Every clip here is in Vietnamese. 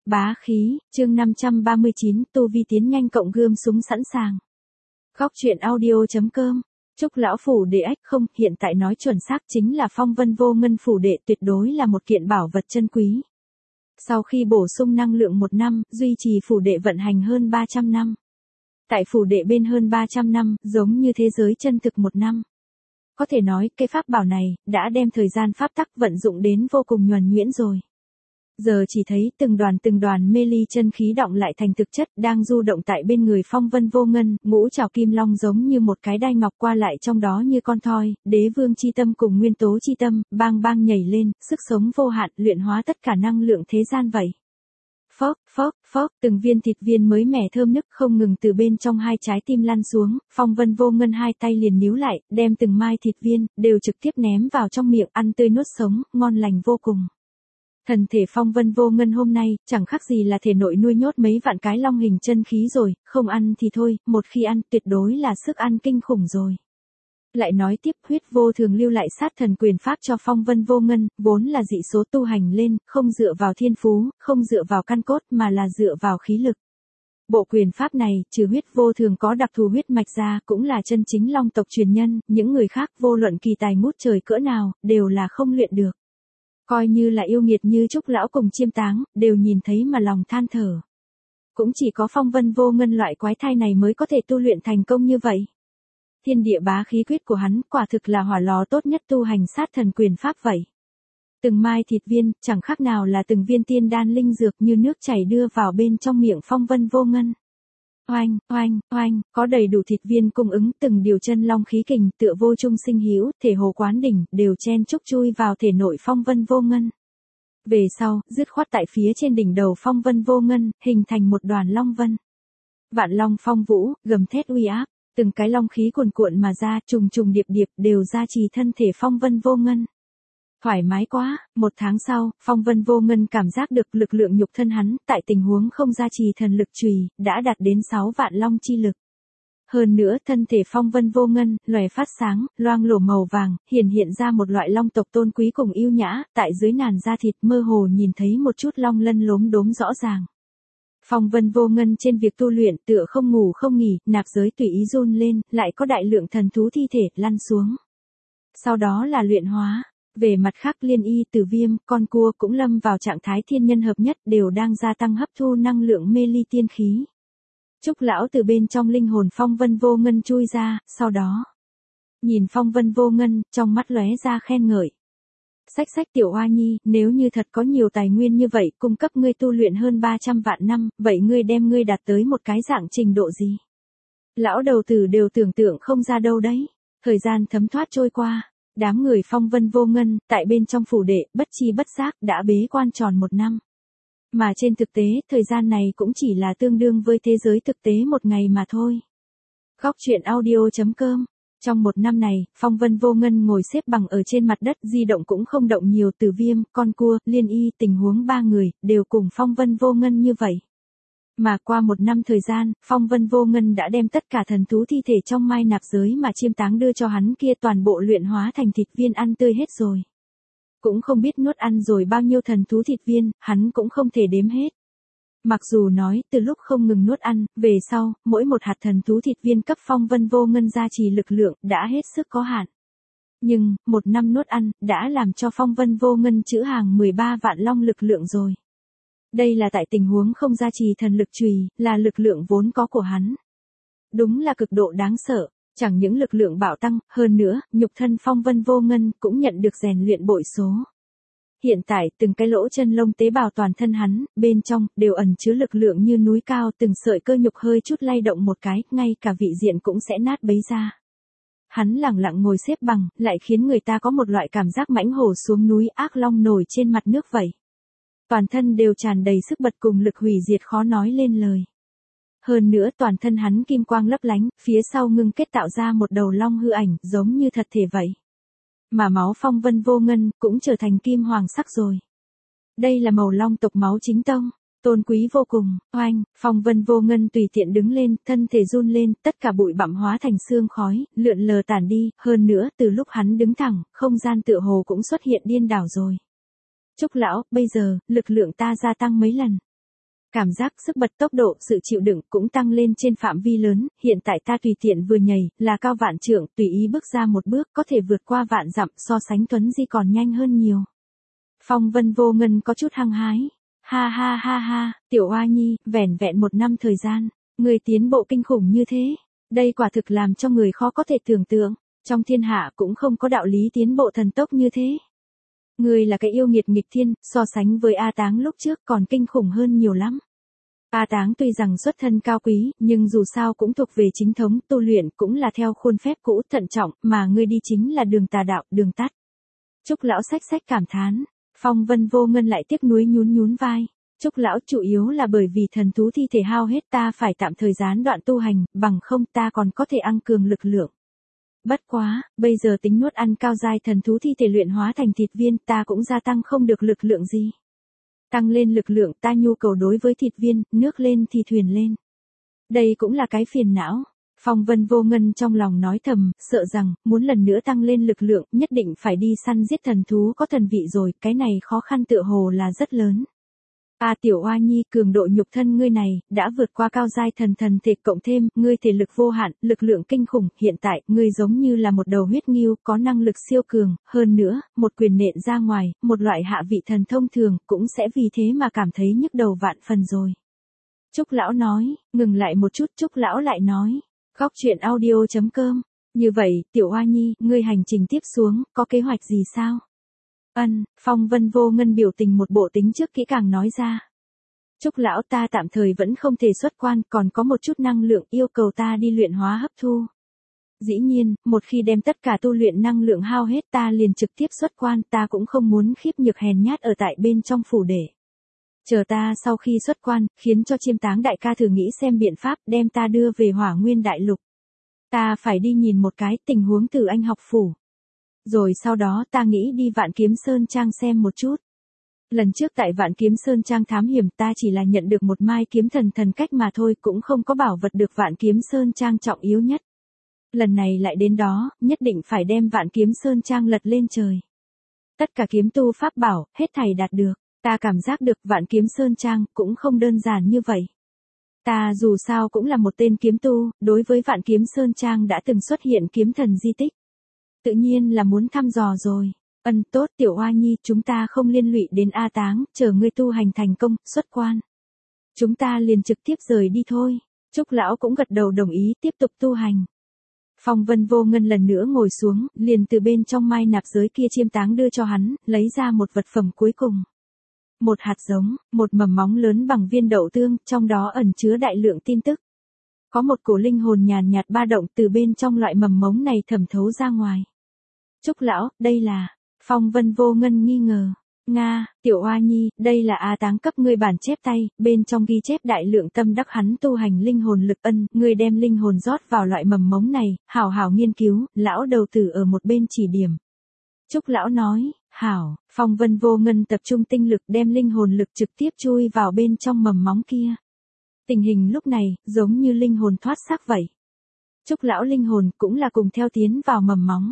Bá khí, chương 539, tu vi tiến nhanh cộng gươm súng sẵn sàng. Góc truyện audio.com. Trúc lão phủ đệ ách không, hiện tại nói chuẩn xác chính là Phong Vân Vô Ngân phủ đệ, tuyệt đối là một kiện bảo vật chân quý. Sau khi bổ sung năng lượng 1 năm, duy trì phủ đệ vận hành hơn 300 năm. Tại phủ đệ bên hơn 300 năm, giống như thế giới chân thực 1 năm. Có thể nói, cái pháp bảo này, đã đem thời gian pháp tắc vận dụng đến vô cùng nhuần nhuyễn rồi. Giờ chỉ thấy từng đoàn mê ly chân khí động lại thành thực chất đang du động tại bên người Phong Vân Vô Ngân, ngũ trảo kim long giống như một cái đai ngọc qua lại trong đó như con thoi, đế vương chi tâm cùng nguyên tố chi tâm, bang bang nhảy lên, sức sống vô hạn, luyện hóa tất cả năng lượng thế gian vậy. Phốc, phốc, phốc, từng viên thịt viên mới mẻ thơm nức không ngừng từ bên trong hai trái tim lăn xuống, Phong Vân Vô Ngân hai tay liền níu lại, đem từng mai thịt viên, đều trực tiếp ném vào trong miệng ăn tươi nuốt sống, ngon lành vô cùng. Thần thể Phong Vân Vô Ngân hôm nay, chẳng khác gì là thể nội nuôi nhốt mấy vạn cái long hình chân khí rồi, không ăn thì thôi, một khi ăn tuyệt đối là sức ăn kinh khủng rồi. Lại nói tiếp, huyết vô thường lưu lại sát thần quyền pháp cho Phong Vân Vô Ngân, vốn là dị số tu hành lên, không dựa vào thiên phú, không dựa vào căn cốt mà là dựa vào khí lực. Bộ quyền pháp này, trừ huyết vô thường có đặc thù huyết mạch ra, cũng là chân chính long tộc truyền nhân, những người khác vô luận kỳ tài ngút trời cỡ nào, đều là không luyện được. Coi như là yêu nghiệt như Trúc lão cùng Chiêm Táng, đều nhìn thấy mà lòng than thở. Cũng chỉ có Phong Vân Vô Ngân loại quái thai này mới có thể tu luyện thành công như vậy. Thiên địa bá khí quyết của hắn, quả thực là hỏa lò tốt nhất tu hành sát thần quyền pháp vậy. Từng mai thịt viên, chẳng khác nào là từng viên tiên đan linh dược như nước chảy đưa vào bên trong miệng Phong Vân Vô Ngân. Oanh, oanh, oanh, có đầy đủ thịt viên cung ứng, từng điều chân long khí kình, tựa vô trung sinh hữu, thể hồ quán đỉnh, đều chen chúc chui vào thể nội Phong Vân Vô Ngân. Về sau, dứt khoát tại phía trên đỉnh đầu Phong Vân Vô Ngân, hình thành một đoàn long vân. Vạn long phong vũ, gầm thét uy áp, từng cái long khí cuồn cuộn mà ra, trùng trùng điệp điệp, đều gia trì thân thể Phong Vân Vô Ngân. Thoải mái quá, 1 tháng sau, Phong Vân Vô Ngân cảm giác được lực lượng nhục thân hắn, tại tình huống không gia trì thần lực chùy, đã đạt đến 6 vạn long chi lực. Hơn nữa, thân thể Phong Vân Vô Ngân, lòe phát sáng, loang lổ màu vàng, hiện ra một loại long tộc tôn quý cùng yêu nhã, tại dưới nàn da thịt mơ hồ nhìn thấy một chút long lân lốm đốm rõ ràng. Phong Vân Vô Ngân trên việc tu luyện tựa không ngủ không nghỉ, nạp giới tùy ý run lên, lại có đại lượng thần thú thi thể lăn xuống. Sau đó là luyện hóa. Về mặt khác Liên Y, Tử Viêm, con cua cũng lâm vào trạng thái thiên nhân hợp nhất, đều đang gia tăng hấp thu năng lượng mê ly tiên khí. Trúc lão từ bên trong linh hồn Phong Vân Vô Ngân chui ra, sau đó nhìn Phong Vân Vô Ngân, trong mắt lóe ra khen ngợi. Xách tiểu Hoa Nhi, nếu như thật có nhiều tài nguyên như vậy, cung cấp ngươi tu luyện hơn 300 vạn năm, vậy ngươi đem ngươi đạt tới một cái dạng trình độ gì? Lão đầu tử đều tưởng tượng không ra đâu đấy. Thời gian thấm thoát trôi qua. Đám người Phong Vân Vô Ngân, tại bên trong phủ đệ, bất chi bất giác, đã bế quan tròn 1 năm. Mà trên thực tế, thời gian này cũng chỉ là tương đương với thế giới thực tế 1 ngày mà thôi. Góc truyện audio.com. Trong 1 năm này, Phong Vân Vô Ngân ngồi xếp bằng ở trên mặt đất, di động cũng không động nhiều, Tử Viêm, con cua, Liên Y, tình huống 3 người, đều cùng Phong Vân Vô Ngân như vậy. Mà qua 1 năm thời gian, Phong Vân Vô Ngân đã đem tất cả thần thú thi thể trong mai nạp giới mà Chiêm Táng đưa cho hắn kia toàn bộ luyện hóa thành thịt viên ăn tươi hết rồi. Cũng không biết nuốt ăn rồi bao nhiêu thần thú thịt viên, hắn cũng không thể đếm hết. Mặc dù nói, từ lúc không ngừng nuốt ăn, về sau, mỗi một hạt thần thú thịt viên cấp Phong Vân Vô Ngân gia trì lực lượng, đã hết sức có hạn. Nhưng, 1 năm nuốt ăn, đã làm cho Phong Vân Vô Ngân trữ hàng 13 vạn long lực lượng rồi. Đây là tại tình huống không gia trì thần lực chùy, là lực lượng vốn có của hắn. Đúng là cực độ đáng sợ, chẳng những lực lượng bạo tăng, hơn nữa, nhục thân Phong Vân Vô Ngân cũng nhận được rèn luyện bội số. Hiện tại, từng cái lỗ chân lông tế bào toàn thân hắn, bên trong, đều ẩn chứa lực lượng như núi cao, từng sợi cơ nhục hơi chút lay động một cái, ngay cả vị diện cũng sẽ nát bấy ra. Hắn lẳng lặng ngồi xếp bằng, lại khiến người ta có một loại cảm giác mãnh hổ xuống núi ác long nổi trên mặt nước vậy. Toàn thân đều tràn đầy sức bật cùng lực hủy diệt khó nói lên lời. Hơn nữa toàn thân hắn kim quang lấp lánh, phía sau ngưng kết tạo ra một đầu long hư ảnh, giống như thật thể vậy. Mà máu Phong Vân Vô Ngân, cũng trở thành kim hoàng sắc rồi. Đây là màu long tộc máu chính tông, tôn quý vô cùng. Oanh, Phong Vân Vô Ngân tùy tiện đứng lên, thân thể run lên, tất cả bụi bặm hóa thành sương khói, lượn lờ tản đi, hơn nữa, từ lúc hắn đứng thẳng, không gian tựa hồ cũng xuất hiện điên đảo rồi. Trúc lão, bây giờ, lực lượng ta gia tăng mấy lần. Cảm giác, sức bật, tốc độ, sự chịu đựng cũng tăng lên trên phạm vi lớn, hiện tại ta tùy tiện vừa nhảy, là cao vạn trượng, tùy ý bước ra một bước có thể vượt qua vạn dặm, so sánh Tuấn Di còn nhanh hơn nhiều. Phong Vân Vô Ngân có chút hăng hái. Ha ha ha ha, Tiểu Oa Nhi, vẻn vẹn 1 năm thời gian, người tiến bộ kinh khủng như thế. Đây quả thực làm cho người khó có thể tưởng tượng, trong thiên hạ cũng không có đạo lý tiến bộ thần tốc như thế. Người là cái yêu nghiệt nghịch thiên, so sánh với A Táng lúc trước còn kinh khủng hơn nhiều lắm. A Táng tuy rằng xuất thân cao quý, nhưng dù sao cũng thuộc về chính thống, tu luyện cũng là theo khuôn phép cũ thận trọng, mà ngươi đi chính là đường tà đạo, đường tắt. Trúc lão xách xách cảm thán, Phong Vân Vô Ngân lại tiếc nuối nhún nhún vai. Trúc lão chủ yếu là bởi vì thần thú thi thể hao hết ta phải tạm thời gián đoạn tu hành, bằng không ta còn có thể tăng cường lực lượng. Bất quá, bây giờ tính nuốt ăn cao giai thần thú thi thể luyện hóa thành thịt viên ta cũng gia tăng không được lực lượng gì. Tăng lên lực lượng ta nhu cầu đối với thịt viên, nước lên thì thuyền lên. Đây cũng là cái phiền não. Phong Vân Vô Ngân trong lòng nói thầm, sợ rằng, muốn lần nữa tăng lên lực lượng, nhất định phải đi săn giết thần thú có thần vị rồi, cái này khó khăn tựa hồ là rất lớn. Tiểu Oa Nhi, cường độ nhục thân ngươi này, đã vượt qua cao giai thần thể cộng thêm, ngươi thể lực vô hạn, lực lượng kinh khủng, hiện tại, ngươi giống như là một đầu huyết ngưu, có năng lực siêu cường, hơn nữa, một quyền nện ra ngoài, một loại hạ vị thần thông thường, cũng sẽ vì thế mà cảm thấy nhức đầu vạn phần rồi. Trúc lão nói, ngừng lại một chút, Trúc lão lại nói, Góc Chuyện Audio.com, như vậy, Tiểu Oa Nhi, ngươi hành trình tiếp xuống, có kế hoạch gì sao? Phong Vân Vô Ngân biểu tình một bộ tính trước kỹ càng nói ra. Trúc lão ta tạm thời vẫn không thể xuất quan, còn có một chút năng lượng yêu cầu ta đi luyện hóa hấp thu. Dĩ nhiên, một khi đem tất cả tu luyện năng lượng hao hết ta liền trực tiếp xuất quan, ta cũng không muốn khiếp nhược hèn nhát ở tại bên trong phủ để. Chờ ta sau khi xuất quan, khiến cho Chiêm Táng đại ca thử nghĩ xem biện pháp đem ta đưa về Hỏa Nguyên Đại Lục. Ta phải đi nhìn một cái tình huống từ Anh học phủ. Rồi sau đó ta nghĩ đi Vạn Kiếm Sơn Trang xem một chút. Lần trước tại Vạn Kiếm Sơn Trang thám hiểm ta chỉ là nhận được một mai kiếm thần cách mà thôi, cũng không có bảo vật được Vạn Kiếm Sơn Trang trọng yếu nhất. Lần này lại đến đó, nhất định phải đem Vạn Kiếm Sơn Trang lật lên trời. Tất cả kiếm tu pháp bảo, hết thảy đạt được, ta cảm giác được Vạn Kiếm Sơn Trang cũng không đơn giản như vậy. Ta dù sao cũng là một tên kiếm tu, đối với Vạn Kiếm Sơn Trang đã từng xuất hiện kiếm thần di tích. Tự nhiên là muốn thăm dò rồi. Tốt Tiểu Oa Nhi, chúng ta không liên lụy đến A Táng, chờ ngươi tu hành thành công, xuất quan. Chúng ta liền trực tiếp rời đi thôi. Trúc lão cũng gật đầu đồng ý tiếp tục tu hành. Phong Vân Vô Ngân lần nữa ngồi xuống, liền từ bên trong mai nạp giới kia Chiêm Táng đưa cho hắn, lấy ra một vật phẩm cuối cùng. Một hạt giống, một mầm móng lớn bằng viên đậu tương, trong đó ẩn chứa đại lượng tin tức. Có một cổ linh hồn nhàn nhạt ba động từ bên trong loại mầm mống này thẩm thấu ra ngoài. Trúc lão, đây là... Phong Vân Vô Ngân nghi ngờ. Nga, Tiểu Oa Nhi, đây là A Táng cấp ngươi bản chép tay, bên trong ghi chép đại lượng tâm đắc hắn tu hành linh hồn lực. Ngươi đem linh hồn rót vào loại mầm mống này, hảo hảo nghiên cứu, lão đầu tử ở một bên chỉ điểm. Trúc lão nói, hảo, Phong Vân Vô Ngân tập trung tinh lực đem linh hồn lực trực tiếp chui vào bên trong mầm móng kia. Tình hình lúc này, giống như linh hồn thoát xác vậy. Trúc lão linh hồn cũng là cùng theo tiến vào mầm móng.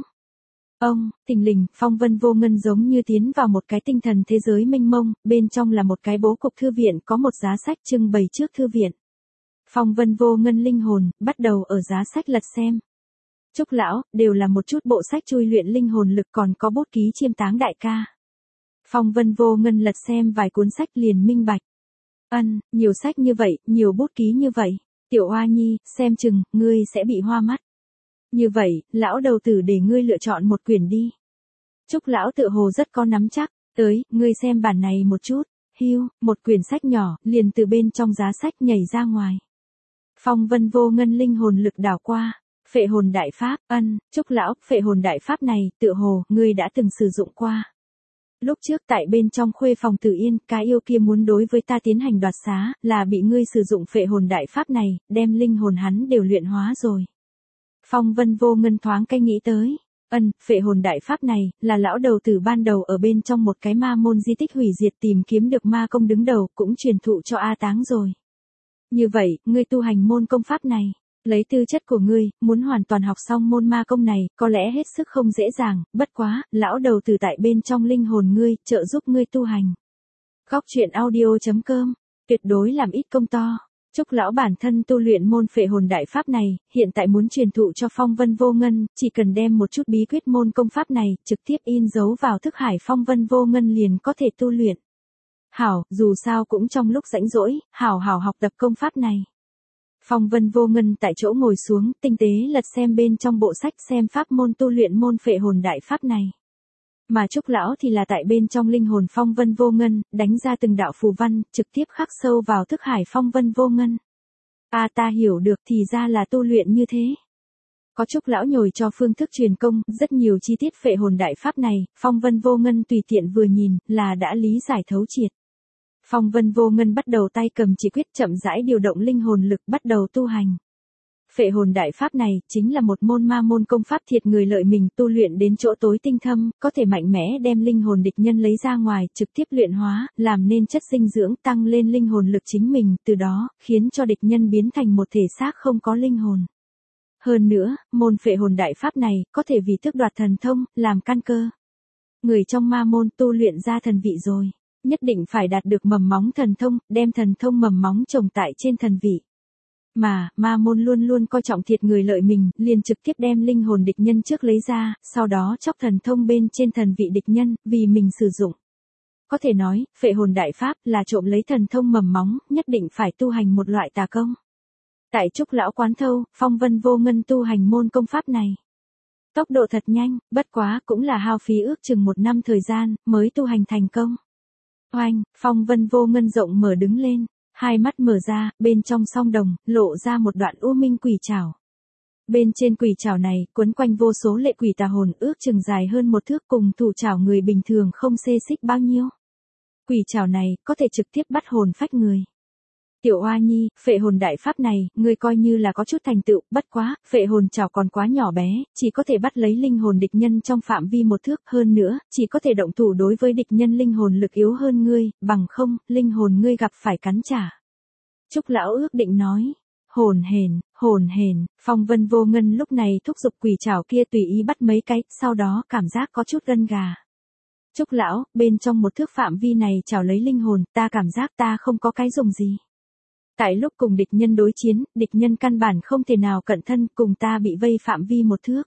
Thình lình, Phong Vân Vô Ngân giống như tiến vào một cái tinh thần thế giới mênh mông, bên trong là một cái bố cục thư viện có một giá sách trưng bày trước thư viện. Phong Vân Vô Ngân linh hồn, bắt đầu ở giá sách lật xem. Trúc lão, đều là một chút bộ sách chui luyện linh hồn lực còn có bút ký Chiêm Táng đại ca. Phong Vân Vô Ngân lật xem vài cuốn sách liền minh bạch. Nhiều sách như vậy, nhiều bút ký như vậy. Tiểu Oa Nhi, xem chừng, ngươi sẽ bị hoa mắt. Như vậy, lão đầu tử để ngươi lựa chọn một quyển đi. Trúc lão tự hồ rất có nắm chắc, ngươi xem bản này một chút. Một quyển sách nhỏ, liền từ bên trong giá sách nhảy ra ngoài. Phong Vân Vô Ngân linh hồn lực đảo qua. Phệ hồn đại pháp, Trúc lão, phệ hồn đại pháp này, tự hồ, ngươi đã từng sử dụng qua. Lúc trước tại bên trong khuê phòng Tử Yên, cái yêu kia muốn đối với ta tiến hành đoạt xá, là bị ngươi sử dụng phệ hồn đại pháp này, đem linh hồn hắn đều luyện hóa rồi. Phong Vân Vô Ngân thoáng cái nghĩ tới. Phệ hồn đại pháp này, là lão đầu tử ban đầu ở bên trong một cái ma môn di tích hủy diệt tìm kiếm được ma công đứng đầu, cũng truyền thụ cho A Táng rồi. Như vậy, ngươi tu hành môn công pháp này, lấy tư chất của ngươi, muốn hoàn toàn học xong môn ma công này, có lẽ hết sức không dễ dàng, bất quá, lão đầu tử tại bên trong linh hồn ngươi, trợ giúp ngươi tu hành. Góc Chuyện Audio.com tuyệt đối làm ít công to. Trúc lão bản thân tu luyện môn phệ hồn đại pháp này, hiện tại muốn truyền thụ cho Phong Vân Vô Ngân, chỉ cần đem một chút bí quyết môn công pháp này, trực tiếp in dấu vào thức hải Phong Vân Vô Ngân liền có thể tu luyện. Hảo, dù sao cũng trong lúc rảnh rỗi, hảo học tập công pháp này. Phong Vân Vô Ngân tại chỗ ngồi xuống, tinh tế lật xem bên trong bộ sách xem pháp môn tu luyện môn phệ hồn đại pháp này. Mà Trúc lão thì là tại bên trong linh hồn Phong Vân Vô Ngân, đánh ra từng đạo phù văn, trực tiếp khắc sâu vào thức hải Phong Vân Vô Ngân. Ta hiểu được, thì ra là tu luyện như thế. Có Trúc lão nhồi cho phương thức truyền công, rất nhiều chi tiết phệ hồn đại pháp này, Phong Vân Vô Ngân tùy tiện vừa nhìn, là đã lý giải thấu triệt. Phong Vân Vô Ngân bắt đầu tay cầm chỉ quyết chậm rãi điều động linh hồn lực bắt đầu tu hành. Phệ hồn đại pháp này chính là một môn ma môn công pháp thiệt người lợi mình, tu luyện đến chỗ tối tinh thâm, có thể mạnh mẽ đem linh hồn địch nhân lấy ra ngoài, trực tiếp luyện hóa, làm nên chất dinh dưỡng tăng lên linh hồn lực chính mình, từ đó khiến cho địch nhân biến thành một thể xác không có linh hồn. Hơn nữa, môn phệ hồn đại pháp này có thể vì tước đoạt thần thông, làm căn cơ. Người trong ma môn tu luyện ra thần vị rồi, nhất định phải đạt được mầm móng thần thông, đem thần thông mầm móng trồng tại trên thần vị. Mà, ma môn luôn luôn coi trọng thiệt người lợi mình, liền trực tiếp đem linh hồn địch nhân trước lấy ra, sau đó chóc thần thông bên trên thần vị địch nhân, vì mình sử dụng. Có thể nói, phệ hồn đại pháp là trộm lấy thần thông mầm móng, nhất định phải tu hành một loại tà công. Tại Trúc lão quán thâu, Phong Vân Vô Ngân tu hành môn công pháp này. Tốc độ thật nhanh, bất quá cũng là hao phí ước chừng 1 năm thời gian, mới tu hành thành công. Oanh, Phong Vân Vô Ngân rộng mở đứng lên. Hai mắt mở ra, bên trong song đồng, lộ ra một đoạn u minh quỷ trảo. Bên trên quỷ trảo này, quấn quanh vô số lệ quỷ tà hồn ước chừng dài hơn 1 thước cùng thủ trảo người bình thường không xê xích bao nhiêu. Quỷ trảo này, có thể trực tiếp bắt hồn phách người. Tiểu Oa Nhi, phệ hồn đại pháp này, ngươi coi như là có chút thành tựu, bất quá, phệ hồn trảo còn quá nhỏ bé, chỉ có thể bắt lấy linh hồn địch nhân trong phạm vi 1 thước, hơn nữa, chỉ có thể động thủ đối với địch nhân linh hồn lực yếu hơn ngươi, bằng không, linh hồn ngươi gặp phải cắn trả. Trúc lão ước định nói, hồn hển, Phong Vân Vô Ngân lúc này thúc giục quỷ trảo kia tùy ý bắt mấy cái, sau đó cảm giác có chút gân gà. Trúc lão, bên trong 1 thước phạm vi này trảo lấy linh hồn, ta cảm giác ta không có cái dùng gì. Tại lúc cùng địch nhân đối chiến, địch nhân căn bản không thể nào cận thân cùng ta bị vây phạm vi 1 thước.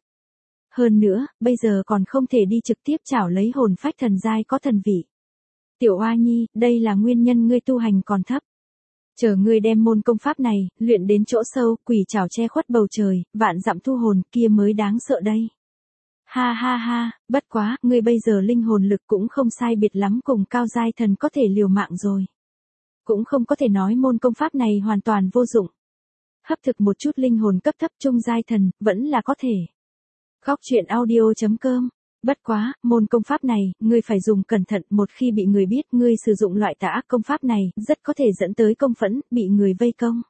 Hơn nữa, bây giờ còn không thể đi trực tiếp trảo lấy hồn phách thần giai có thần vị. Tiểu Oa Nhi, đây là nguyên nhân ngươi tu hành còn thấp. Chờ ngươi đem môn công pháp này, luyện đến chỗ sâu, quỷ trảo che khuất bầu trời, vạn dặm thu hồn kia mới đáng sợ đây. Ha ha ha, bất quá, ngươi bây giờ linh hồn lực cũng không sai biệt lắm cùng cao giai thần có thể liều mạng rồi. Cũng không có thể nói môn công pháp này hoàn toàn vô dụng. Hấp thực một chút linh hồn cấp thấp trung giai thần, vẫn là có thể. Góc truyện audio.com. Bất quá, môn công pháp này, ngươi phải dùng cẩn thận, một khi bị người biết ngươi sử dụng loại tà ác công pháp này, rất có thể dẫn tới công phẫn, bị người vây công.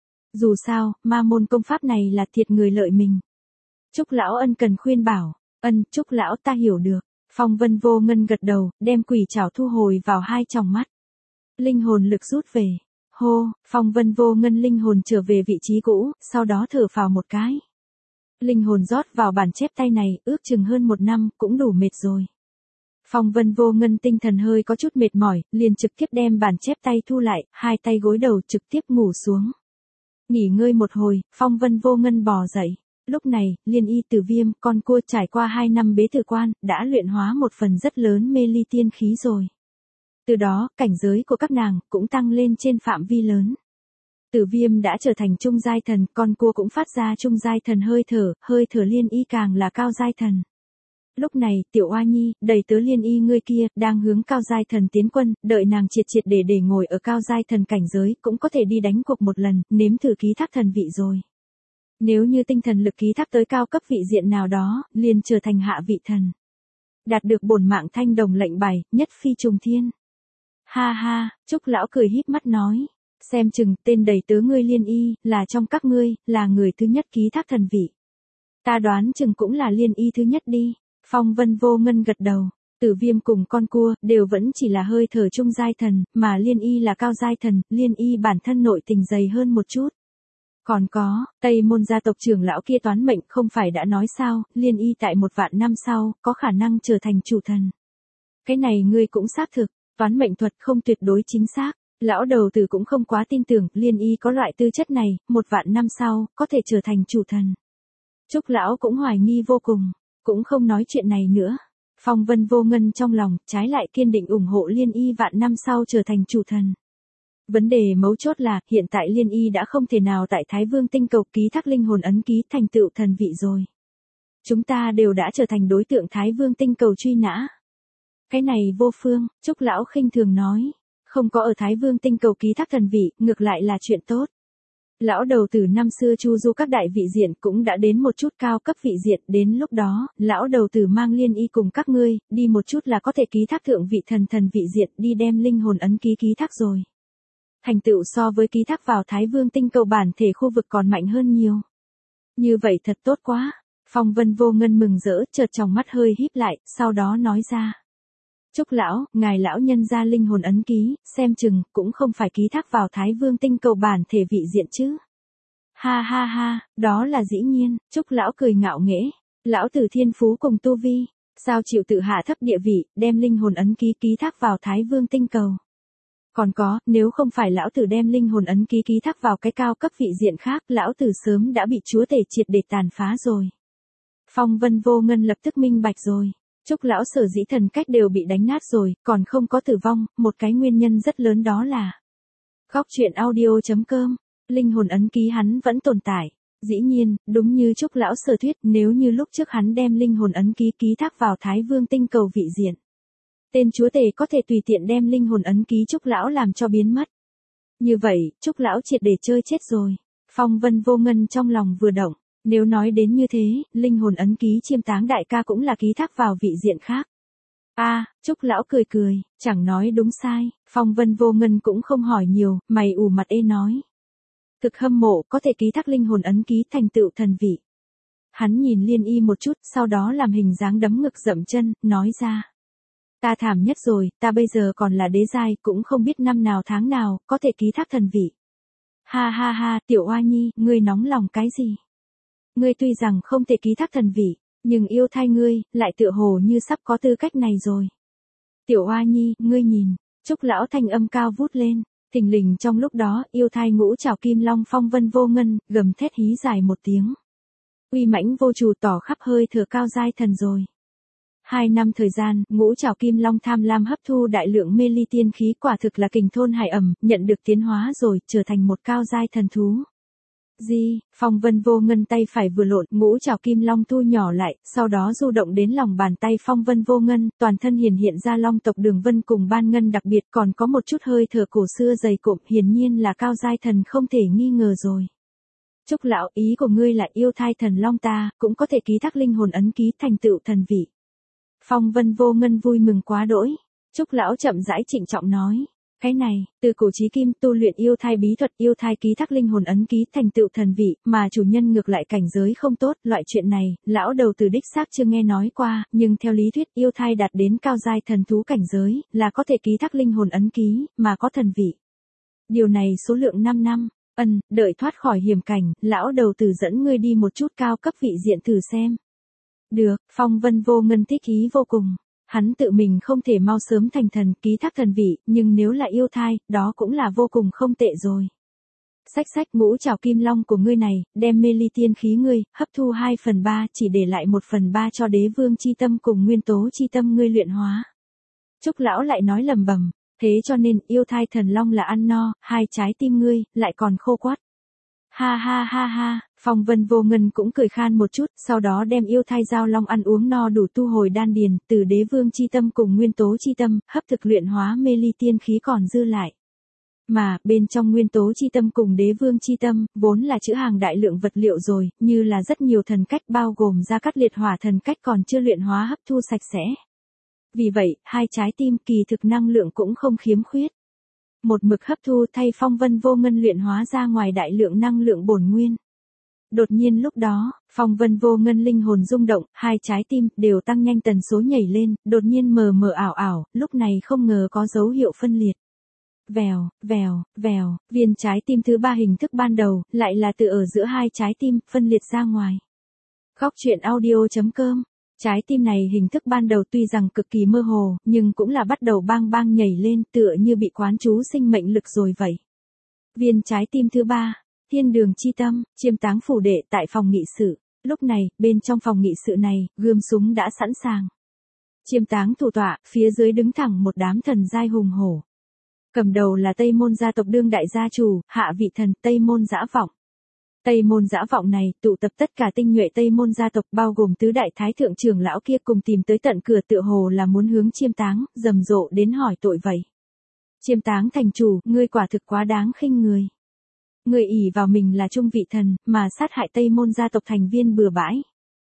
Dù sao, ma môn công pháp này là thiệt người lợi mình. Trúc lão ân cần khuyên bảo, Trúc lão ta hiểu được. Phong Vân Vô Ngân gật đầu, đem quỷ trảo thu hồi vào 2 tròng mắt. Linh hồn lực rút về. Hô, Phong Vân Vô Ngân linh hồn trở về vị trí cũ, sau đó thở phào một cái. Linh hồn rót vào bản chép tay này, ước chừng hơn 1 năm, cũng đủ mệt rồi. Phong Vân Vô Ngân tinh thần hơi có chút mệt mỏi, liền trực tiếp đem bản chép tay thu lại, 2 tay gối đầu trực tiếp ngủ xuống. Nghỉ ngơi một hồi, Phong Vân Vô Ngân bò dậy. Lúc này, Liên Y Tử Viêm, con cua trải qua 2 năm bế tử quan, đã luyện hóa một phần rất lớn mê ly tiên khí rồi. Từ đó, cảnh giới của các nàng cũng tăng lên trên phạm vi lớn. Tử Viêm đã trở thành trung giai thần, con cua cũng phát ra trung giai thần hơi thở Liên Y càng là cao giai thần. Lúc này, Tiểu Oa Nhi, đầy tớ Liên Y ngươi kia, đang hướng cao giai thần tiến quân, đợi nàng triệt để ngồi ở cao giai thần cảnh giới, cũng có thể đi đánh cuộc một lần, nếm thử ký thác thần vị rồi. Nếu như tinh thần lực ký thác tới cao cấp vị diện nào đó, liền trở thành hạ vị thần. Đạt được bổn mạng thanh đồng lệnh bài, nhất phi trùng thiên. Ha ha, Trúc lão cười híp mắt nói, xem chừng tên đầy tớ ngươi Liên Y, là trong các ngươi, là người thứ nhất ký thác thần vị. Ta đoán chừng cũng là Liên Y thứ nhất đi. Phong Vân Vô Ngân gật đầu, Tử Viêm cùng con cua, đều vẫn chỉ là hơi thở trung giai thần, mà Liên Y là cao giai thần, Liên Y bản thân nội tình dày hơn một chút. Còn có, Tây môn gia tộc trưởng lão kia toán mệnh không phải đã nói sao, Liên Y tại 1 vạn năm sau, có khả năng trở thành chủ thần. Cái này ngươi cũng xác thực, toán mệnh thuật không tuyệt đối chính xác, Lão đầu tử cũng không quá tin tưởng Liên Y có loại tư chất này, 1 vạn năm sau, có thể trở thành chủ thần. Trúc lão cũng hoài nghi vô cùng, cũng không nói chuyện này nữa. Phong Vân Vô Ngân trong lòng, trái lại kiên định ủng hộ Liên Y vạn năm sau trở thành chủ thần. Vấn đề mấu chốt là, hiện tại Liên Y đã không thể nào tại Thái Vương tinh cầu ký thác linh hồn ấn ký thành tựu thần vị rồi. Chúng ta đều đã trở thành đối tượng Thái Vương tinh cầu truy nã. Cái này vô phương, Trúc lão khinh thường nói. Không có ở Thái Vương tinh cầu ký thác thần vị, ngược lại là chuyện tốt. Lão đầu tử năm xưa chu du các đại vị diện cũng đã đến một chút cao cấp vị diện, đến lúc đó, lão đầu tử mang Liên Y cùng các ngươi, đi một chút là có thể ký thác thượng vị thần vị diện đi đem linh hồn ấn ký ký thác rồi. Thành tựu so với ký thác vào Thái Vương tinh cầu bản thể khu vực còn mạnh hơn nhiều. Như vậy thật tốt quá. Phong Vân Vô Ngân mừng rỡ, chợt trong mắt hơi híp lại, sau đó nói ra. Trúc lão, ngài lão nhân ra linh hồn ấn ký, xem chừng, cũng không phải ký thác vào Thái Vương tinh cầu bản thể vị diện chứ. Ha ha ha, đó là dĩ nhiên, Trúc lão cười ngạo nghễ. Lão tử thiên phú cùng tu vi, sao chịu tự hạ thấp địa vị, đem linh hồn ấn ký ký thác vào Thái Vương tinh cầu. Còn có, nếu không phải lão tử đem linh hồn ấn ký ký thác vào cái cao cấp vị diện khác, lão tử sớm đã bị chúa tể triệt để tàn phá rồi. Phong Vân Vô Ngân lập tức minh bạch rồi. Trúc lão sở dĩ thần cách đều bị đánh nát rồi, còn không có tử vong, một cái nguyên nhân rất lớn đó là Góc truyện audio.com, linh hồn ấn ký hắn vẫn tồn tại. Dĩ nhiên, đúng như Trúc lão sở thuyết, nếu như lúc trước hắn đem linh hồn ấn ký ký thác vào Thái Vương tinh cầu vị diện, tên chúa tể có thể tùy tiện đem linh hồn ấn ký Trúc lão làm cho biến mất. Như vậy, Trúc lão triệt để chơi chết rồi. Phong Vân Vô Ngân trong lòng vừa động. Nếu nói đến như thế, linh hồn ấn ký chiêm táng đại ca cũng là ký thác vào vị diện khác. Trúc lão cười cười, chẳng nói đúng sai, Phong Vân Vô Ngân cũng không hỏi nhiều, mày ủ mặt ê nói. Thực hâm mộ có thể ký thác linh hồn ấn ký thành tựu thần vị. Hắn nhìn Liên Y một chút, sau đó làm hình dáng đấm ngực dậm chân, nói ra. Ta thảm nhất rồi, ta bây giờ còn là đế giai, cũng không biết năm nào tháng nào, có thể ký thác thần vị. Ha ha ha, tiểu oa nhi, ngươi nóng lòng cái gì? Ngươi tuy rằng không thể ký thác thần vị, nhưng yêu thai ngươi, lại tựa hồ như sắp có tư cách này rồi. Tiểu Hoa Nhi, ngươi nhìn, Trúc lão thanh âm cao vút lên, thình lình trong lúc đó, yêu thai ngũ trảo kim long Phong Vân Vô Ngân, gầm thét hí dài một tiếng. Uy mãnh vô chủ tỏ khắp hơi thừa cao giai thần rồi. 2 năm thời gian, ngũ trảo kim long tham lam hấp thu đại lượng mê ly tiên khí quả thực là kình thôn hải ẩm, nhận được tiến hóa rồi, trở thành một cao giai thần thú. Phong Vân Vô Ngân tay phải vừa lộn, ngũ trảo kim long thu nhỏ lại, sau đó du động đến lòng bàn tay Phong Vân Vô Ngân, toàn thân hiện ra long tộc đường vân cùng ban ngân đặc biệt, còn có một chút hơi thở cổ xưa dày cộm, hiển nhiên là cao giai thần không thể nghi ngờ rồi. Trúc lão, ý của ngươi là yêu thai thần long ta, cũng có thể ký thác linh hồn ấn ký thành tựu thần vị. Phong Vân Vô Ngân vui mừng quá đỗi. Trúc lão chậm rãi trịnh trọng nói. Cái này, từ cổ chí kim tu luyện yêu thai bí thuật, yêu thai ký thác linh hồn ấn ký thành tựu thần vị, mà chủ nhân ngược lại cảnh giới không tốt, loại chuyện này, lão đầu từ đích xác chưa nghe nói qua, nhưng theo lý thuyết yêu thai đạt đến cao giai thần thú cảnh giới, là có thể ký thác linh hồn ấn ký, mà có thần vị. Điều này số lượng 5 năm, đợi thoát khỏi hiểm cảnh, lão đầu tử dẫn ngươi đi một chút cao cấp vị diện thử xem. Được, Phong Vân Vô Ngân thích ý vô cùng. Hắn tự mình không thể mau sớm thành thần ký thác thần vị, nhưng nếu là yêu thai, đó cũng là vô cùng không tệ rồi. Sách ngũ trảo kim long của ngươi này, đem mê ly tiên khí ngươi, hấp thu 2/3, chỉ để lại 1/3 cho đế vương chi tâm cùng nguyên tố chi tâm ngươi luyện hóa. Trúc lão lại nói lầm bầm, thế cho nên yêu thai thần long là ăn no, 2 trái tim ngươi, lại còn khô quắt. Ha ha ha ha, Phong Vân Vô Ngân cũng cười khan một chút, sau đó đem yêu thai giao long ăn uống no đủ tu hồi đan điền, từ đế vương chi tâm cùng nguyên tố chi tâm, hấp thực luyện hóa mê ly tiên khí còn dư lại. Mà, bên trong nguyên tố chi tâm cùng đế vương chi tâm, vốn là chữ hàng đại lượng vật liệu rồi, như là rất nhiều thần cách bao gồm ra cắt liệt hỏa thần cách còn chưa luyện hóa hấp thu sạch sẽ. Vì vậy, 2 trái tim kỳ thực năng lượng cũng không khiếm khuyết. Một mực hấp thu thay Phong Vân Vô Ngân luyện hóa ra ngoài đại lượng năng lượng bổn nguyên. Đột nhiên lúc đó, Phong Vân Vô Ngân linh hồn rung động, 2 trái tim đều tăng nhanh tần số nhảy lên, đột nhiên mờ mờ ảo ảo, lúc này không ngờ có dấu hiệu phân liệt. Vèo, vèo, vèo, viên trái tim thứ 3 hình thức ban đầu, lại là từ ở giữa 2 trái tim, phân liệt ra ngoài. Góc truyện audio.com Trái tim này hình thức ban đầu tuy rằng cực kỳ mơ hồ, nhưng cũng là bắt đầu bang bang nhảy lên tựa như bị quán trú sinh mệnh lực rồi vậy. Viên trái tim thứ 3, thiên đường chi tâm, chiêm táng phủ đệ tại phòng nghị sự. Lúc này, bên trong phòng nghị sự này, gươm súng đã sẵn sàng. Chiêm táng thủ tọa, phía dưới đứng thẳng một đám thần giai hùng hổ. Cầm đầu là Tây Môn gia tộc đương đại gia chủ, hạ vị thần Tây Môn Dã Vọng. Tây Môn Dã Vọng này tụ tập tất cả tinh nhuệ Tây Môn gia tộc bao gồm tứ đại thái thượng trưởng lão kia cùng tìm tới tận cửa tựa hồ là muốn hướng chiêm táng, rầm rộ đến hỏi tội vậy. Chiêm táng thành chủ, ngươi quả thực quá đáng khinh người. Ngươi ỷ vào mình là trung vị thần, mà sát hại Tây Môn gia tộc thành viên bừa bãi.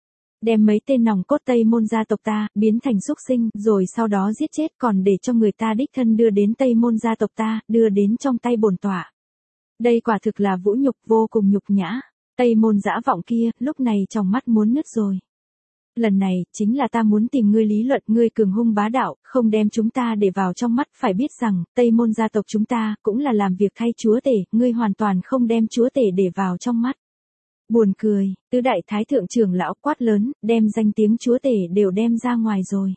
Đem mấy tên nòng cốt Tây Môn gia tộc ta, biến thành súc sinh, rồi sau đó giết chết còn để cho người ta đích thân đưa đến Tây Môn gia tộc ta, đưa đến trong tay bổn tọa. Đây quả thực là vũ nhục vô cùng nhục nhã. Tây Môn Dã Vọng kia, lúc này trong mắt muốn nứt rồi. Lần này, chính là ta muốn tìm ngươi lý luận, ngươi cường hung bá đạo, không đem chúng ta để vào trong mắt, phải biết rằng, Tây Môn gia tộc chúng ta, cũng là làm việc thay chúa tể, ngươi hoàn toàn không đem chúa tể để vào trong mắt. Buồn cười, tứ đại thái thượng trưởng lão quát lớn, đem danh tiếng chúa tể đều đem ra ngoài rồi.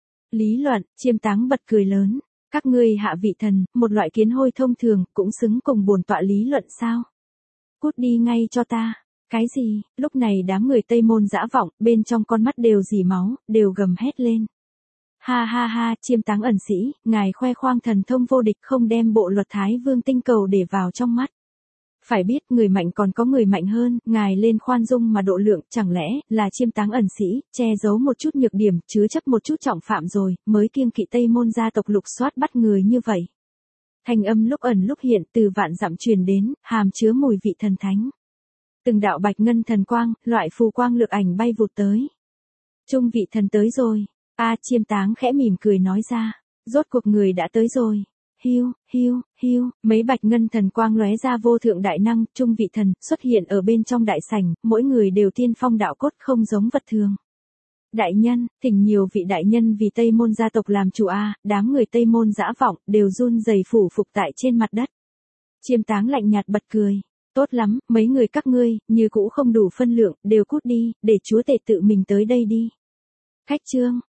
Lý luận, chiêm táng bật cười lớn. Các ngươi hạ vị thần, một loại kiến hôi thông thường, cũng xứng cùng bổn tọa lý luận sao? Cút đi ngay cho ta. Cái gì? Lúc này đám người Tây Môn Dã Vọng, bên trong con mắt đều dì máu, đều gầm hét lên. Ha ha ha, chiêm táng ẩn sĩ, ngài khoe khoang thần thông vô địch không đem bộ luật Thái Vương tinh cầu để vào trong mắt. Phải biết người mạnh còn có người mạnh hơn, ngài lên khoan dung mà độ lượng, chẳng lẽ là chiêm táng ẩn sĩ, che giấu một chút nhược điểm, chứa chấp một chút trọng phạm rồi, mới kiêng kỵ Tây Môn gia tộc lục soát bắt người như vậy. Thanh âm lúc ẩn lúc hiện từ vạn dặm truyền đến, hàm chứa mùi vị thần thánh. Từng đạo bạch ngân thần quang, loại phù quang lược ảnh bay vụt tới. Trung vị thần tới rồi. Chiêm táng khẽ mỉm cười nói ra. Rốt cuộc người đã tới rồi. Hiu, hiu, hiu, mấy bạch ngân thần quang lóe ra vô thượng đại năng, trung vị thần, xuất hiện ở bên trong đại sảnh, mỗi người đều tiên phong đạo cốt không giống vật thường. Đại nhân, thỉnh nhiều vị đại nhân vì Tây Môn gia tộc làm chủ đám người Tây Môn Dã Vọng, đều run rẩy phủ phục tại trên mặt đất. Chiêm táng lạnh nhạt bật cười. Tốt lắm, mấy người các ngươi, như cũ không đủ phân lượng, đều cút đi, để chúa tể tự mình tới đây đi. Khách trương,